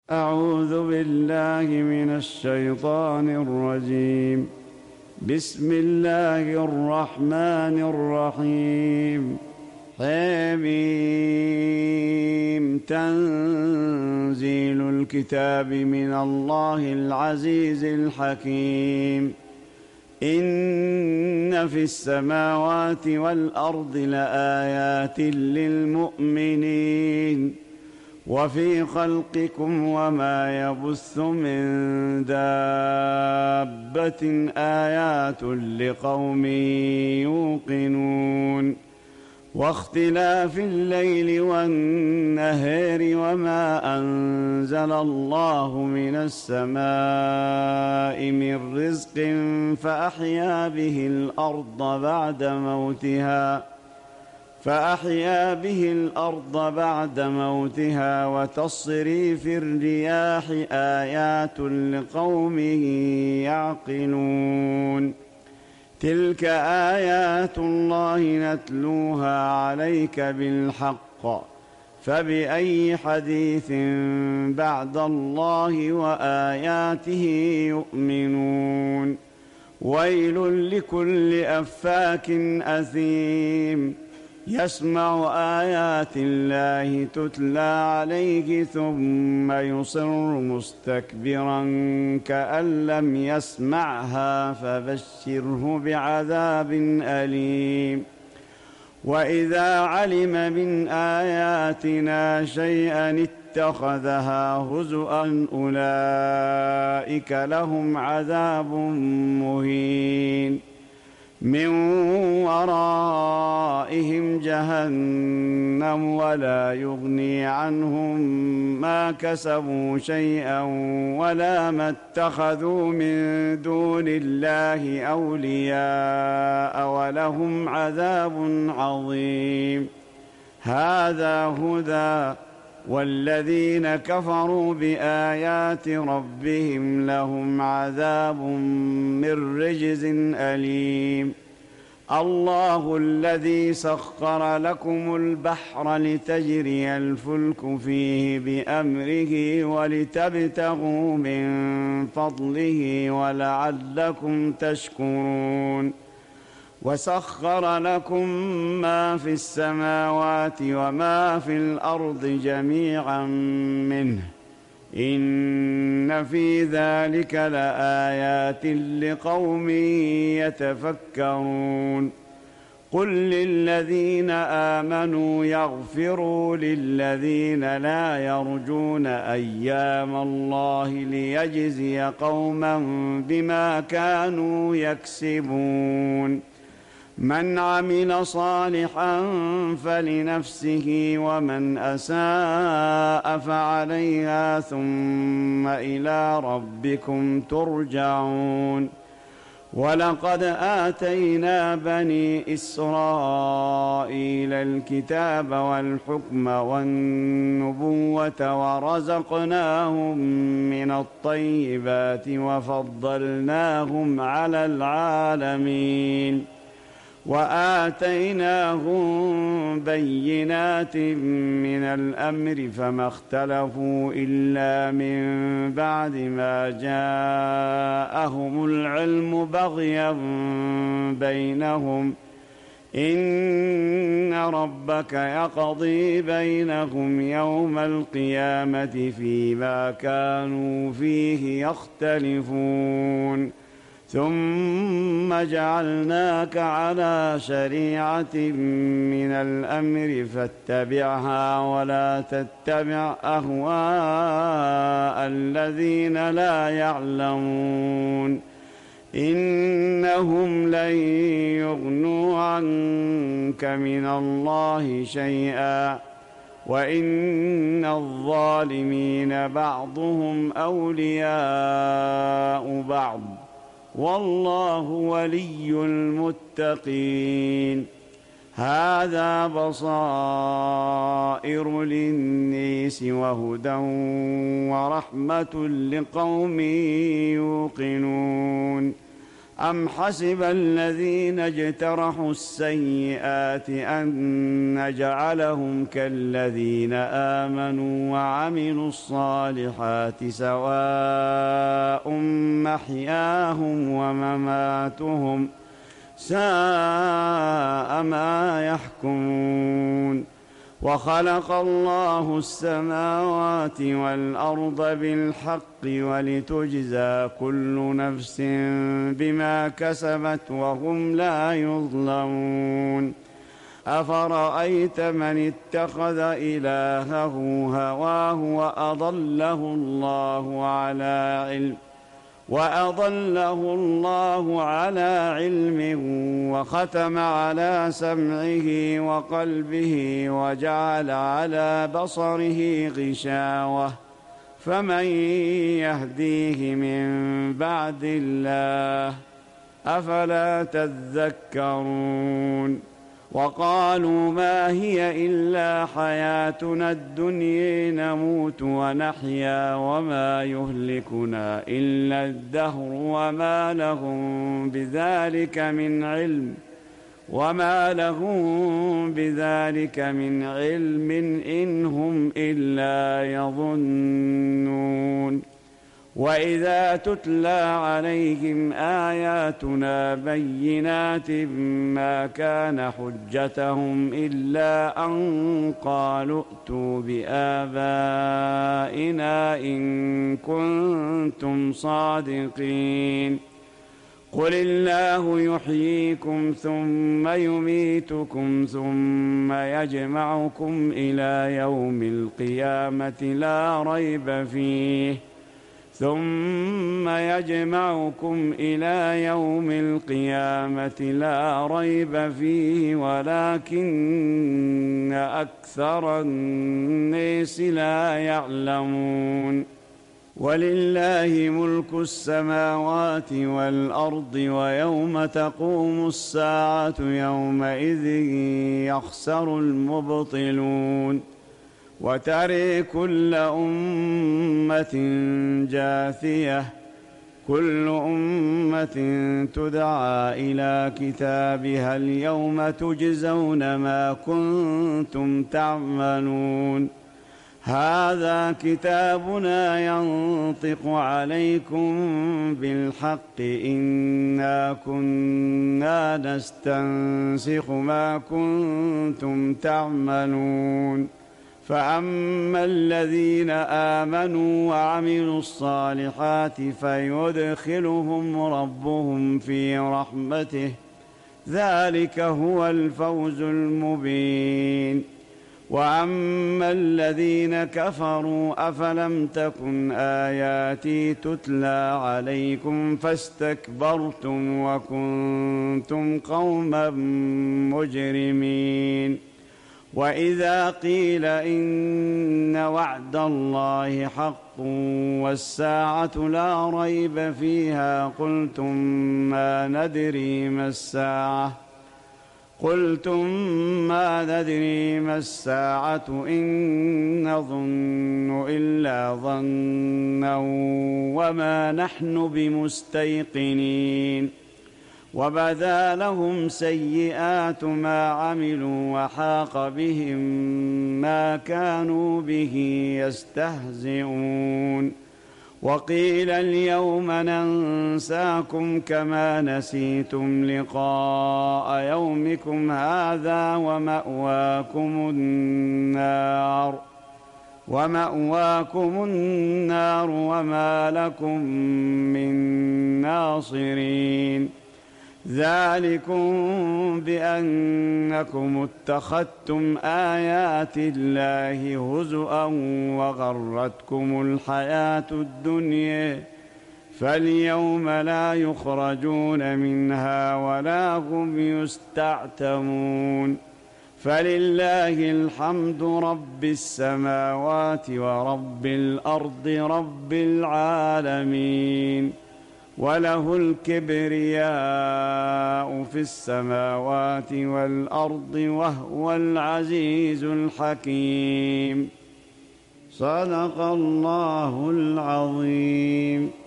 أعوذ بالله من الشيطان الرجيم. بسم الله الرحمن الرحيم. حميم. تنزيل الكتاب من الله العزيز الحكيم. إن في السماوات والأرض لآيات للمؤمنين وفي خلقكم وما يبث من دابة آيات لقوم يوقنون واختلاف الليل والنهار وما أنزل الله من السماء من رزق فأحيا به الأرض بعد موتها وتصريف الرياح آيات لقوم يعقلون. تلك آيات الله نتلوها عليك بالحق، فبأي حديث بعد الله وآياته يؤمنون. ويل لكل أفاك أثيم يسمع آيات الله تتلى عليه ثم يصر مستكبرا كأن لم يسمعها فبشره بعذاب أليم. وإذا علم من آياتنا شيئا اتخذها هزؤا أولئك لهم عذاب مهين من ورائهم جهنم ولا يغني عنهم ما كسبوا شيئا ولا ما اتخذوا من دون الله أولياء ولهم عذاب عظيم. هذا هدى، والذين كفروا بآيات ربهم لهم عذاب من رجز أليم. الله الذي سخر لكم البحر لتجري الفلك فيه بأمره ولتبتغوا من فضله ولعلكم تشكرون. وسخر لكم ما في السماوات وما في الأرض جميعا منه إن في ذلك لآيات لقوم يتفكرون. قل للذين آمنوا يغفروا للذين لا يرجون أيام الله ليجزي قوما بما كانوا يكسبون. من عمل صالحا فلنفسه ومن أساء فعليها ثم إلى ربكم ترجعون. ولقد آتينا بني إسرائيل الكتاب والحكم والنبوة ورزقناهم من الطيبات وفضلناهم على العالمين وآتيناهم بينات من الأمر فما اختلفوا إلا من بعد ما جاءهم العلم بغيا بينهم إن ربك يقضي بينهم يوم القيامة فيما كانوا فيه يختلفون. ثم جعلناك على شريعة من الأمر فاتبعها ولا تتبع أهواء الذين لا يعلمون إنهم لن يغنوا عنك من الله شيئا وإن الظالمين بعضهم أولياء بعض والله ولي المتقين. هذا بصائر للناس وهدى ورحمة لقوم يوقنون. أم حسب الذين اجترحوا السيئات أن نجعلهم كالذين آمنوا وعملوا الصالحات سواء محياهم ومماتهم ساء ما يحكمون. وخلق الله السماوات والأرض بالحق ولتجزى كل نفس بما كسبت وهم لا يظلمون. أفرأيت من اتخذ إلهه هواه وأضله الله على علم وختم على سمعه وقلبه وجعل على بصره غشاوة فمن يهديه من بعد الله أفلا تذكرون. وقالوا ما هي إلا حياتنا الدنيا نموت ونحيا وما يهلكنا إلا الدهر وما لهم بذلك من علم إن هم إلا يظنون. وإذا تتلى عليهم آياتنا بينات ما كان حجتهم إلا أن قالوا ائتوا بآبائنا إن كنتم صادقين. قل الله يحييكم ثم يميتكم ثم يجمعكم إلى يوم القيامة لا ريب فيه ولكن أكثر الناس لا يعلمون. ولله ملك السماوات والأرض ويوم تقوم الساعة يومئذ يخسر المبطلون. وترى كل أمة جاثية كل أمة تدعى إلى كتابها اليوم تجزون ما كنتم تعملون. هذا كتابنا ينطق عليكم بالحق إنا كنا نستنسخ ما كنتم تعملون. فأما الذين آمنوا وعملوا الصالحات فيدخلهم ربهم في رحمته ذلك هو الفوز المبين. وأما الذين كفروا أفلم تكن آياتي تتلى عليكم فاستكبرتم وكنتم قوما مجرمين. وإذا قيل إن وعد الله حق والساعة لا ريب فيها قلتم ما ندري ما الساعة إن نظن إلا ظنا وما نحن بمستيقنين. وبدا لهم سيئات ما عملوا وحاق بهم ما كانوا به يستهزئون. وقيل اليوم ننساكم كما نسيتم لقاء يومكم هذا ومأواكم النار وما لكم من ناصرين. ذلكم بأنكم اتخذتم آيات الله هزؤا وغرتكم الحياة الدنيا فاليوم لا يخرجون منها ولا هم يستعتبون. فلله الحمد رب السماوات ورب الأرض رب العالمين. وله الكبرياء في السماوات والأرض وهو العزيز الحكيم. صدق الله العظيم.